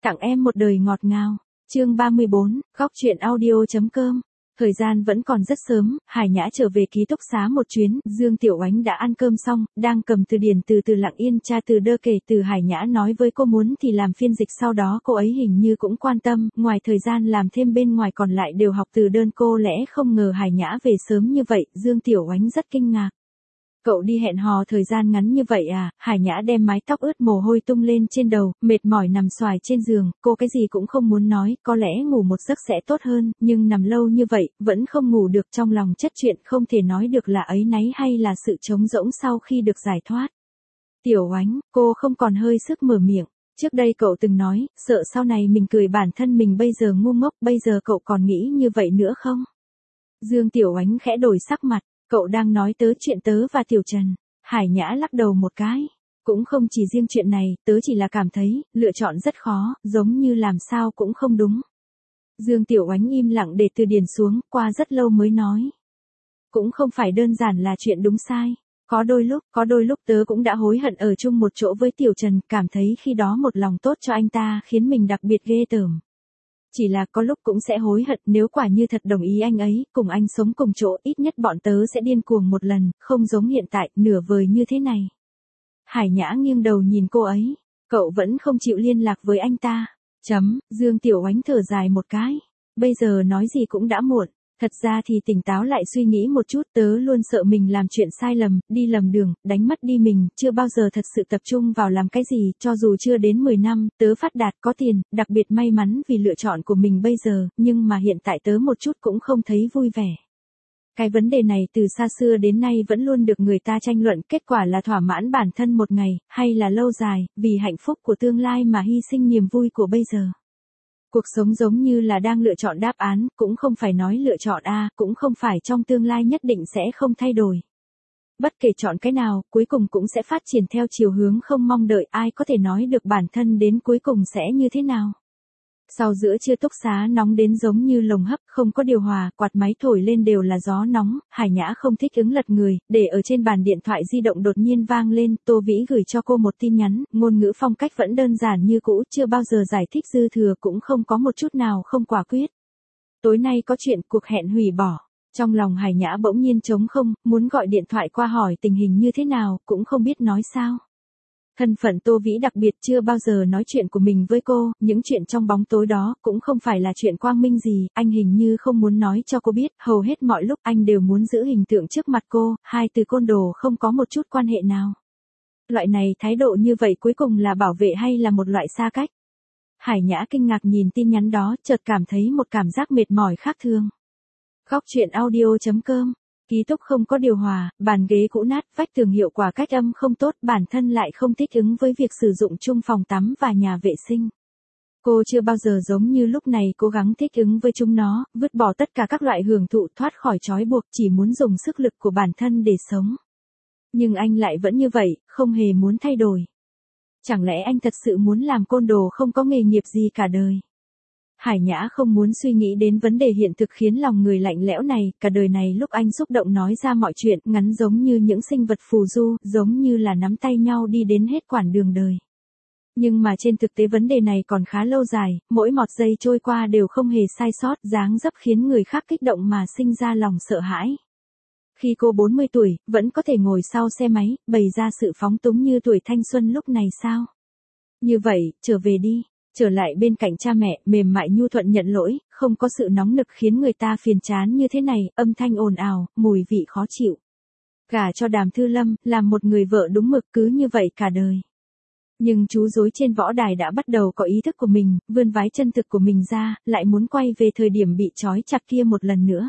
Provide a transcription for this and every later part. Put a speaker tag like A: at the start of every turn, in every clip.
A: Tặng em một đời ngọt ngào. Chương 34, góc truyện audio.com. Thời gian vẫn còn rất sớm, Hải Nhã trở về ký túc xá một chuyến, Dương Tiểu Oánh đã ăn cơm xong, đang cầm từ điển từ từ lặng yên tra từ đơ kể từ Hải Nhã nói với cô muốn thì làm phiên dịch, sau đó cô ấy hình như cũng quan tâm, ngoài thời gian làm thêm bên ngoài còn lại đều học từ đơn. Cô lẽ không ngờ Hải Nhã về sớm như vậy, Dương Tiểu Oánh rất kinh ngạc. Cậu đi hẹn hò thời gian ngắn như vậy à? Hải Nhã đem mái tóc ướt mồ hôi tung lên trên đầu, mệt mỏi nằm xoài trên giường, cô cái gì cũng không muốn nói, có lẽ ngủ một giấc sẽ tốt hơn, nhưng nằm lâu như vậy, vẫn không ngủ được, trong lòng chất chuyện không thể nói được là áy náy hay là sự trống rỗng sau khi được giải thoát. Tiểu Oánh, cô không còn hơi sức mở miệng. Trước đây cậu từng nói, sợ sau này mình cười bản thân mình bây giờ ngu ngốc, bây giờ cậu còn nghĩ như vậy nữa không? Dương Tiểu Oánh khẽ đổi sắc mặt. Cậu đang nói tớ chuyện tớ và Tiểu Trần. Hải Nhã lắc đầu một cái. Cũng không chỉ riêng chuyện này, tớ chỉ là cảm thấy, lựa chọn rất khó, giống như làm sao cũng không đúng. Dương Tiểu Oánh im lặng để từ điển xuống, qua rất lâu mới nói. Cũng không phải đơn giản là chuyện đúng sai. Có đôi lúc tớ cũng đã hối hận ở chung một chỗ với Tiểu Trần, cảm thấy khi đó một lòng tốt cho anh ta khiến mình đặc biệt ghê tởm. Chỉ là có lúc cũng sẽ hối hận, nếu quả như thật đồng ý anh ấy, cùng anh sống cùng chỗ, ít nhất bọn tớ sẽ điên cuồng một lần, không giống hiện tại, nửa vời như thế này. Hải Nhã nghiêng đầu nhìn cô ấy. Cậu vẫn không chịu liên lạc với anh ta. Dương Tiểu Oánh thở dài một cái. Bây giờ nói gì cũng đã muộn. Thật ra thì tỉnh táo lại suy nghĩ một chút, tớ luôn sợ mình làm chuyện sai lầm, đi lầm đường, đánh mất đi mình, chưa bao giờ thật sự tập trung vào làm cái gì, cho dù chưa đến 10 năm, tớ phát đạt có tiền, đặc biệt may mắn vì lựa chọn của mình bây giờ, nhưng mà hiện tại tớ một chút cũng không thấy vui vẻ. Cái vấn đề này từ xa xưa đến nay vẫn luôn được người ta tranh luận, kết quả là thỏa mãn bản thân một ngày, hay là lâu dài, vì hạnh phúc của tương lai mà hy sinh niềm vui của bây giờ. Cuộc sống giống như là đang lựa chọn đáp án, cũng không phải nói lựa chọn A, cũng không phải trong tương lai nhất định sẽ không thay đổi. Bất kể chọn cái nào, cuối cùng cũng sẽ phát triển theo chiều hướng không mong đợi, ai có thể nói được bản thân đến cuối cùng sẽ như thế nào. Sau giữa trưa túc xá nóng đến giống như lồng hấp, không có điều hòa, quạt máy thổi lên đều là gió nóng, Hải Nhã không thích ứng lật người, để ở trên bàn điện thoại di động đột nhiên vang lên, Tô Vĩ gửi cho cô một tin nhắn, ngôn ngữ phong cách vẫn đơn giản như cũ, chưa bao giờ giải thích dư thừa, cũng không có một chút nào không quả quyết. Tối nay có chuyện, cuộc hẹn hủy bỏ. Trong lòng Hải Nhã bỗng nhiên trống không, muốn gọi điện thoại qua hỏi tình hình như thế nào, cũng không biết nói sao. Thân phận Tô Vĩ đặc biệt, chưa bao giờ nói chuyện của mình với cô, những chuyện trong bóng tối đó cũng không phải là chuyện quang minh gì, anh hình như không muốn nói cho cô biết, hầu hết mọi lúc anh đều muốn giữ hình tượng trước mặt cô, hai từ côn đồ không có một chút quan hệ nào. Loại này thái độ như vậy cuối cùng là bảo vệ hay là một loại xa cách? Hải Nhã kinh ngạc nhìn tin nhắn đó, chợt cảm thấy một cảm giác mệt mỏi khác thường. Góc truyện audio.com. Ký túc không có điều hòa, bàn ghế cũ nát, vách tường hiệu quả cách âm không tốt, bản thân lại không thích ứng với việc sử dụng chung phòng tắm và nhà vệ sinh. Cô chưa bao giờ giống như lúc này cố gắng thích ứng với chúng nó, vứt bỏ tất cả các loại hưởng thụ, thoát khỏi trói buộc, chỉ muốn dùng sức lực của bản thân để sống. Nhưng anh lại vẫn như vậy, không hề muốn thay đổi. Chẳng lẽ anh thật sự muốn làm côn đồ không có nghề nghiệp gì cả đời? Hải Nhã không muốn suy nghĩ đến vấn đề hiện thực khiến lòng người lạnh lẽo này, cả đời này lúc anh xúc động nói ra mọi chuyện, ngắn giống như những sinh vật phù du, giống như là nắm tay nhau đi đến hết quãng đường đời. Nhưng mà trên thực tế vấn đề này còn khá lâu dài, mỗi một giây trôi qua đều không hề sai sót, dáng dấp khiến người khác kích động mà sinh ra lòng sợ hãi. Khi cô 40 tuổi, vẫn có thể ngồi sau xe máy, bày ra sự phóng túng như tuổi thanh xuân lúc này sao? Như vậy, trở về đi. Trở lại bên cạnh cha mẹ, mềm mại nhu thuận nhận lỗi, không có sự nóng nực khiến người ta phiền chán như thế này, âm thanh ồn ào, mùi vị khó chịu. Gả cho Đàm Thư Lâm, làm một người vợ đúng mực cứ như vậy cả đời. Nhưng chú rối trên võ đài đã bắt đầu có ý thức của mình, vươn vái chân thực của mình ra, lại muốn quay về thời điểm bị trói chặt kia một lần nữa.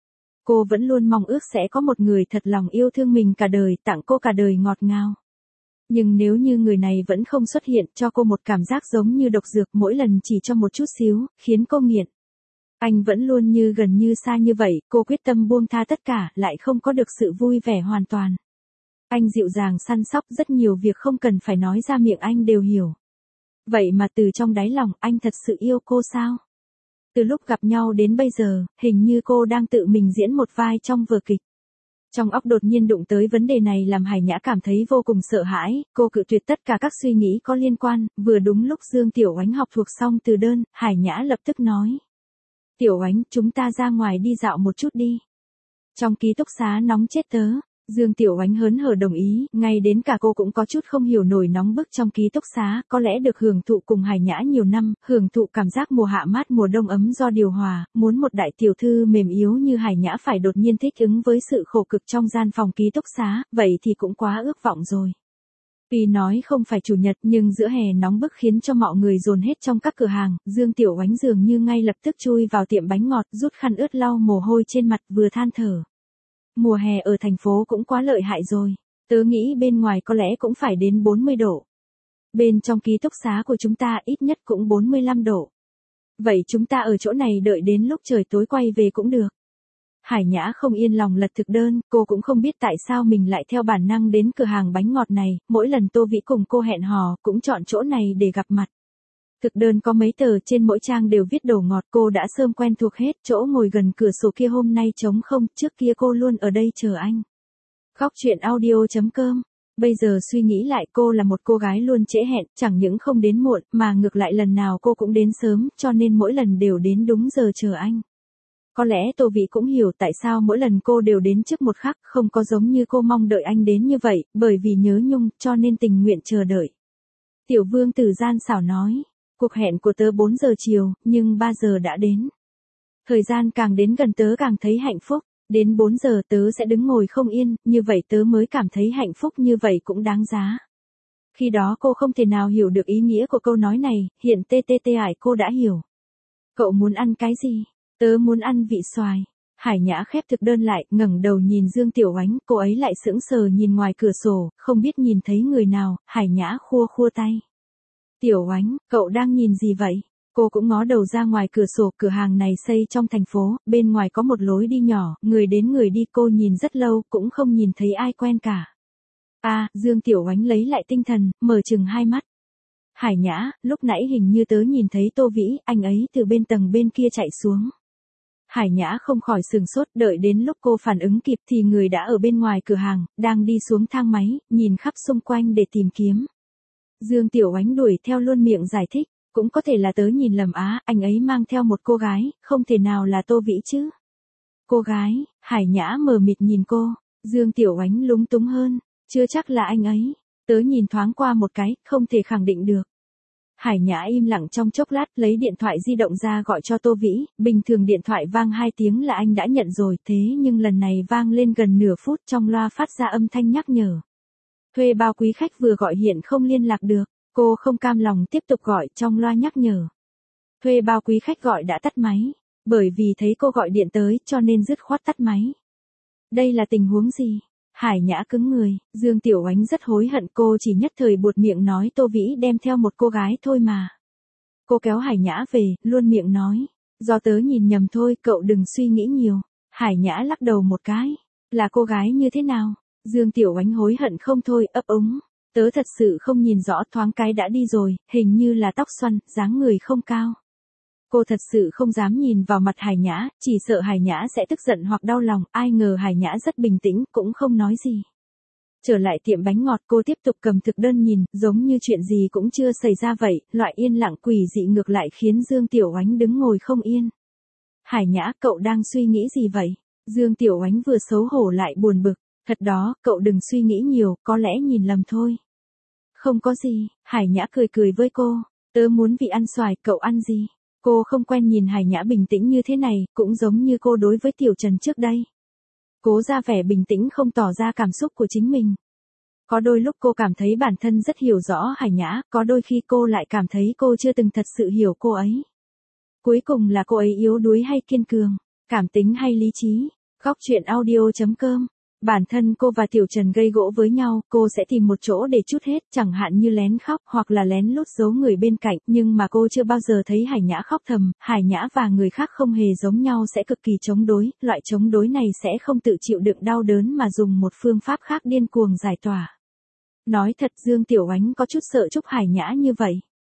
A: Cô vẫn luôn mong ước sẽ có một người thật lòng yêu thương mình cả đời, tặng cô cả đời ngọt ngào. Nhưng nếu như người này vẫn không xuất hiện, cho cô một cảm giác giống như độc dược, mỗi lần chỉ cho một chút xíu, khiến cô nghiện. Anh vẫn luôn như gần như xa như vậy, cô quyết tâm buông tha tất cả, lại không có được sự vui vẻ hoàn toàn. Anh dịu dàng săn sóc, rất nhiều việc không cần phải nói ra miệng anh đều hiểu. Vậy mà từ trong đáy lòng, anh thật sự yêu cô sao? Từ lúc gặp nhau đến bây giờ, hình như cô đang tự mình diễn một vai trong vở kịch. Trong óc đột nhiên đụng tới vấn đề này làm Hải Nhã cảm thấy vô cùng sợ hãi, cô cự tuyệt tất cả các suy nghĩ có liên quan, vừa đúng lúc Dương Tiểu Oánh học thuộc xong từ đơn, Hải Nhã lập tức nói. Tiểu Oánh, chúng ta ra ngoài đi dạo một chút đi. Trong ký túc xá nóng chết tớ. Dương Tiểu Oánh hớn hở đồng ý, ngay đến cả cô cũng có chút không hiểu nổi nóng bức trong ký túc xá, có lẽ được hưởng thụ cùng Hải Nhã nhiều năm, hưởng thụ cảm giác mùa hạ mát mùa đông ấm do điều hòa, muốn một đại tiểu thư mềm yếu như Hải Nhã phải đột nhiên thích ứng với sự khổ cực trong gian phòng ký túc xá, vậy thì cũng quá ước vọng rồi. Tuy nói không phải chủ nhật nhưng giữa hè nóng bức khiến cho mọi người dồn hết trong các cửa hàng, Dương Tiểu Oánh dường như ngay lập tức chui vào tiệm bánh ngọt, rút khăn ướt lau mồ hôi trên mặt vừa than thở. Mùa hè ở thành phố cũng quá lợi hại rồi. Tớ nghĩ bên ngoài có lẽ cũng phải đến 40 độ. Bên trong ký túc xá của chúng ta ít nhất cũng 45 độ. Vậy chúng ta ở chỗ này đợi đến lúc trời tối quay về cũng được. Hải Nhã không yên lòng lật thực đơn, cô cũng không biết tại sao mình lại theo bản năng đến cửa hàng bánh ngọt này, mỗi lần Tô Vĩ cùng cô hẹn hò cũng chọn chỗ này để gặp mặt. Thực đơn có mấy tờ trên mỗi trang đều viết đồ ngọt, cô đã sớm quen thuộc hết, chỗ ngồi gần cửa sổ kia hôm nay trống không, trước kia cô luôn ở đây chờ anh. Góc truyện audio.com. Bây giờ suy nghĩ lại cô là một cô gái luôn trễ hẹn, chẳng những không đến muộn, mà ngược lại lần nào cô cũng đến sớm, cho nên mỗi lần đều đến đúng giờ chờ anh. Có lẽ Tô Vĩ cũng hiểu tại sao mỗi lần cô đều đến trước một khắc, không có giống như cô mong đợi anh đến như vậy, bởi vì nhớ nhung, cho nên tình nguyện chờ đợi. Tiểu Vương Tử gian xảo nói. Cuộc hẹn của tớ 4 giờ chiều, nhưng 3 giờ đã đến. Thời gian càng đến gần tớ càng thấy hạnh phúc. Đến 4 giờ tớ sẽ đứng ngồi không yên, như vậy tớ mới cảm thấy hạnh phúc, như vậy cũng đáng giá. Khi đó cô không thể nào hiểu được ý nghĩa của câu nói này, hiện ải cô đã hiểu. Cậu muốn ăn cái gì? Tớ muốn ăn vị xoài. Hải Nhã khép thực đơn lại, ngẩng đầu nhìn Dương Tiểu Oánh, cô ấy lại sững sờ nhìn ngoài cửa sổ, không biết nhìn thấy người nào, Hải Nhã khua khua tay. Tiểu Oánh, cậu đang nhìn gì vậy? Cô cũng ngó đầu ra ngoài cửa sổ, cửa hàng này xây trong thành phố, bên ngoài có một lối đi nhỏ, người đến người đi, cô nhìn rất lâu, cũng không nhìn thấy ai quen cả. Dương Tiểu Oánh lấy lại tinh thần, mở chừng hai mắt. Hải Nhã, lúc nãy hình như tớ nhìn thấy Tô Vĩ, anh ấy từ bên tầng bên kia chạy xuống. Hải Nhã không khỏi sừng sốt, đợi đến lúc cô phản ứng kịp thì người đã ở bên ngoài cửa hàng, đang đi xuống thang máy, nhìn khắp xung quanh để tìm kiếm. Dương Tiểu Oánh đuổi theo luôn miệng giải thích, cũng có thể là tớ nhìn lầm anh ấy mang theo một cô gái, không thể nào là Tô Vĩ chứ. Cô gái, Hải Nhã mờ mịt nhìn cô, Dương Tiểu Oánh lúng túng hơn, chưa chắc là anh ấy, tớ nhìn thoáng qua một cái, không thể khẳng định được. Hải Nhã im lặng trong chốc lát, lấy điện thoại di động ra gọi cho Tô Vĩ, bình thường điện thoại vang 2 tiếng là anh đã nhận rồi, thế nhưng lần này vang lên gần nửa phút, trong loa phát ra âm thanh nhắc nhở. Thuê bao quý khách vừa gọi hiện không liên lạc được, cô không cam lòng tiếp tục gọi, trong loa nhắc nhở. Thuê bao quý khách gọi đã tắt máy, bởi vì thấy cô gọi điện tới cho nên dứt khoát tắt máy. Đây là tình huống gì? Hải Nhã cứng người, Dương Tiểu Oánh rất hối hận, cô chỉ nhất thời buột miệng nói Tô Vĩ đem theo một cô gái thôi mà. Cô kéo Hải Nhã về, luôn miệng nói, do tớ nhìn nhầm thôi, cậu đừng suy nghĩ nhiều. Hải Nhã lắc đầu một cái, là cô gái như thế nào? Dương Tiểu Oánh hối hận không thôi, ấp úng. Tớ thật sự không nhìn rõ, thoáng cái đã đi rồi, hình như là tóc xoăn, dáng người không cao. Cô thật sự không dám nhìn vào mặt Hải Nhã, chỉ sợ Hải Nhã sẽ tức giận hoặc đau lòng, ai ngờ Hải Nhã rất bình tĩnh, cũng không nói gì. Trở lại tiệm bánh ngọt, cô tiếp tục cầm thực đơn nhìn, giống như chuyện gì cũng chưa xảy ra vậy, loại yên lặng quỷ dị ngược lại khiến Dương Tiểu Oánh đứng ngồi không yên. Hải Nhã, cậu đang suy nghĩ gì vậy? Dương Tiểu Oánh vừa xấu hổ lại buồn bực, thật đó, cậu đừng suy nghĩ nhiều, có lẽ nhìn lầm thôi. Không có gì, Hải Nhã cười cười với cô, tớ muốn vị ăn xoài, cậu ăn gì? Cô không quen nhìn Hải Nhã bình tĩnh như thế này, cũng giống như cô đối với Tiểu Trần trước đây. Cố ra vẻ bình tĩnh không tỏ ra cảm xúc của chính mình. Có đôi lúc cô cảm thấy bản thân rất hiểu rõ Hải Nhã, có đôi khi cô lại cảm thấy cô chưa từng thật sự hiểu cô ấy. Cuối cùng là cô ấy yếu đuối hay kiên cường, cảm tính hay lý trí. Góc truyện audio.com. Bản thân cô và Tiểu Trần gây gỗ với nhau, cô sẽ tìm một chỗ để trút hết, chẳng hạn như lén khóc hoặc là lén lút giấu người bên cạnh, nhưng mà cô chưa bao giờ thấy Hải Nhã khóc thầm, Hải Nhã và người khác không hề giống nhau, sẽ cực kỳ chống đối, loại chống đối này sẽ không tự chịu đựng đau đớn mà dùng một phương pháp khác điên cuồng giải tỏa. Nói thật Dương Tiểu Oánh có chút sợ Trúc Hải Nhã như vậy.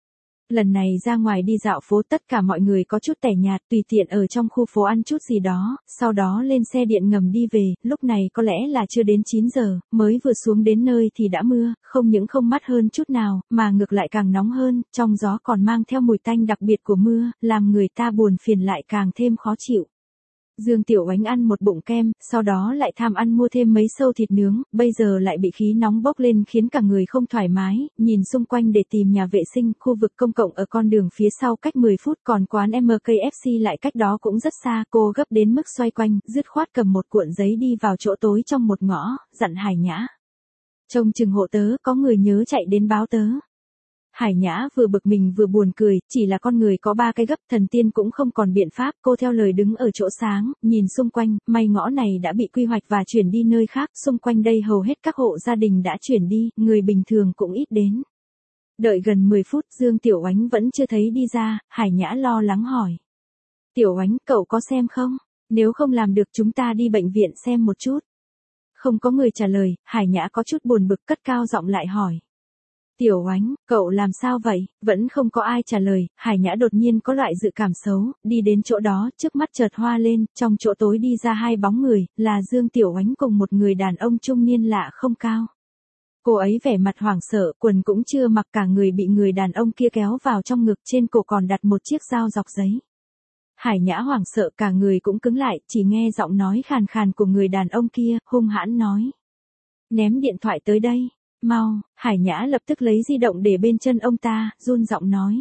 A: Lần này ra ngoài đi dạo phố tất cả mọi người có chút tẻ nhạt tùy tiện ở trong khu phố ăn chút gì đó, sau đó lên xe điện ngầm đi về, lúc này có lẽ là chưa đến 9 giờ, mới vừa xuống đến nơi thì đã mưa, không những không mát hơn chút nào, mà ngược lại càng nóng hơn, trong gió còn mang theo mùi tanh đặc biệt của mưa, làm người ta buồn phiền lại càng thêm khó chịu. Dương Tiểu Oánh ăn một bụng kem, sau đó lại tham ăn mua thêm mấy sâu thịt nướng, bây giờ lại bị khí nóng bốc lên khiến cả người không thoải mái, nhìn xung quanh để tìm nhà vệ sinh, khu vực công cộng ở con đường phía sau cách 10 phút còn quán MKFC lại cách đó cũng rất xa, cô gấp đến mức xoay quanh, dứt khoát cầm một cuộn giấy đi vào chỗ tối trong một ngõ, dặn Hải Nhã. Trông chừng hộ tớ, có người nhớ chạy đến báo tớ. Hải Nhã vừa bực mình vừa buồn cười, chỉ là con người có 3 cái gấp, thần tiên cũng không còn biện pháp, cô theo lời đứng ở chỗ sáng, nhìn xung quanh, may ngõ này đã bị quy hoạch và chuyển đi nơi khác, xung quanh đây hầu hết các hộ gia đình đã chuyển đi, người bình thường cũng ít đến. Đợi gần 10 phút Dương Tiểu Oánh vẫn chưa thấy đi ra, Hải Nhã lo lắng hỏi. Tiểu Oánh, cậu có xem không? Nếu không làm được chúng ta đi bệnh viện xem một chút. Không có người trả lời, Hải Nhã có chút buồn bực cất cao giọng lại hỏi. Tiểu Oánh, cậu làm sao vậy? Vẫn không có ai trả lời, Hải Nhã đột nhiên có loại dự cảm xấu, đi đến chỗ đó, trước mắt chợt hoa lên, trong chỗ tối đi ra 2 bóng người, là Dương Tiểu Oánh cùng một người đàn ông trung niên lạ không cao. Cô ấy vẻ mặt hoảng sợ, quần cũng chưa mặc, cả người bị người đàn ông kia kéo vào trong ngực, trên cổ còn đặt một chiếc dao dọc giấy. Hải Nhã hoảng sợ cả người cũng cứng lại, chỉ nghe giọng nói khàn khàn của người đàn ông kia, hung hãn nói. Ném điện thoại tới đây. Mau, Hải Nhã lập tức lấy di động để bên chân ông ta, run giọng nói.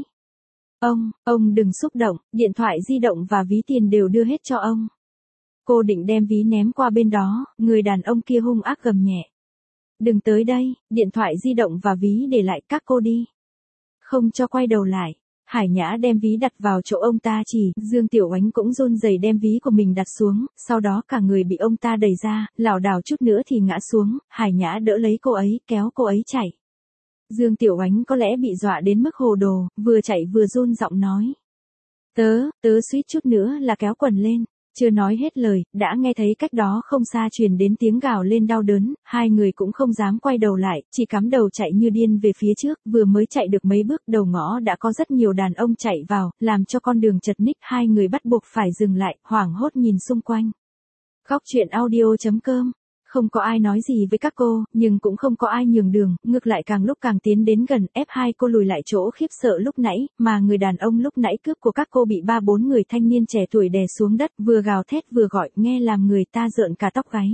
A: Ông đừng xúc động, điện thoại di động và ví tiền đều đưa hết cho ông. Cô định đem ví ném qua bên đó, người đàn ông kia hung ác gầm nhẹ. Đừng tới đây, điện thoại di động và ví để lại, các cô đi. Không cho quay đầu lại. Hải Nhã đem ví đặt vào chỗ ông ta chỉ, Dương Tiểu Oánh cũng run rẩy đem ví của mình đặt xuống, sau đó cả người bị ông ta đẩy ra, lảo đảo chút nữa thì ngã xuống, Hải Nhã đỡ lấy cô ấy, kéo cô ấy chạy. Dương Tiểu Oánh có lẽ bị dọa đến mức hồ đồ, vừa chạy vừa run giọng nói. Tớ suýt chút nữa là kéo quần lên. Chưa nói hết lời, đã nghe thấy cách đó không xa truyền đến tiếng gào lên đau đớn, 2 người cũng không dám quay đầu lại, chỉ cắm đầu chạy như điên về phía trước, vừa mới chạy được mấy bước đầu ngõ đã có rất nhiều đàn ông chạy vào, làm cho con đường chật ních, 2 người bắt buộc phải dừng lại, hoảng hốt nhìn xung quanh. Góc truyện audio.com. Không có ai nói gì với các cô, nhưng cũng không có ai nhường đường, ngược lại càng lúc càng tiến đến gần, ép 2 cô lùi lại chỗ khiếp sợ lúc nãy, mà người đàn ông lúc nãy cướp của các cô bị 3-4 người thanh niên trẻ tuổi đè xuống đất, vừa gào thét vừa gọi, nghe làm người ta rợn cả tóc gáy.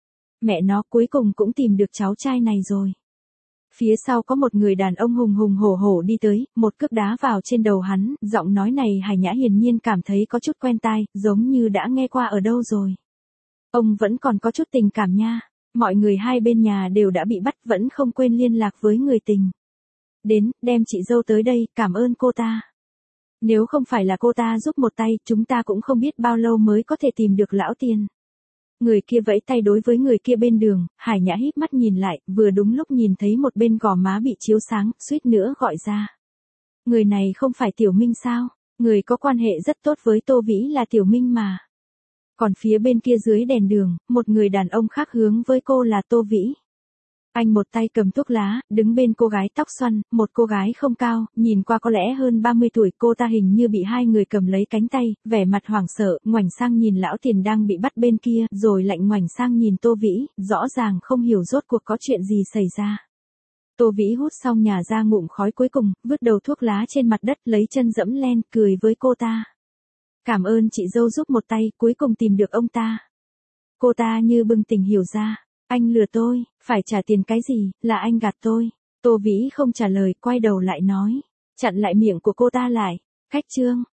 A: Mẹ nó, cuối cùng cũng tìm được cháu trai này rồi. Phía sau có một người đàn ông hùng hùng hổ hổ đi tới, một cước đá vào trên đầu hắn, giọng nói này Hải Nhã hiển nhiên cảm thấy có chút quen tai, giống như đã nghe qua ở đâu rồi. Ông vẫn còn có chút tình cảm nha. Mọi người hai bên nhà đều đã bị bắt vẫn không quên liên lạc với người tình. Đến, đem chị dâu tới đây, cảm ơn cô ta. Nếu không phải là cô ta giúp một tay, chúng ta cũng không biết bao lâu mới có thể tìm được lão tiền. Người kia vẫy tay đối với người kia bên đường, Hải Nhã híp mắt nhìn lại, vừa đúng lúc nhìn thấy một bên gò má bị chiếu sáng, suýt nữa gọi ra. Người này không phải Tiểu Minh sao? Người có quan hệ rất tốt với Tô Vĩ là Tiểu Minh mà. Còn phía bên kia dưới đèn đường, một người đàn ông khác hướng với cô là Tô Vĩ. Anh một tay cầm thuốc lá, đứng bên cô gái tóc xoăn, một cô gái không cao, nhìn qua có lẽ hơn 30 tuổi, cô ta hình như bị 2 người cầm lấy cánh tay, vẻ mặt hoảng sợ, ngoảnh sang nhìn lão tiền đang bị bắt bên kia, rồi lạnh ngoảnh sang nhìn Tô Vĩ, rõ ràng không hiểu rốt cuộc có chuyện gì xảy ra. Tô Vĩ hút xong nhả ra ngụm khói cuối cùng, vứt đầu thuốc lá trên mặt đất, lấy chân dẫm lên, cười với cô ta. Cảm ơn chị dâu giúp một tay, cuối cùng tìm được ông ta. Cô ta như bừng tỉnh hiểu ra. Anh lừa tôi, phải trả tiền cái gì, là anh gạt tôi. Tô Vĩ không trả lời, quay đầu lại nói. Chặn lại miệng của cô ta lại. Khách trương,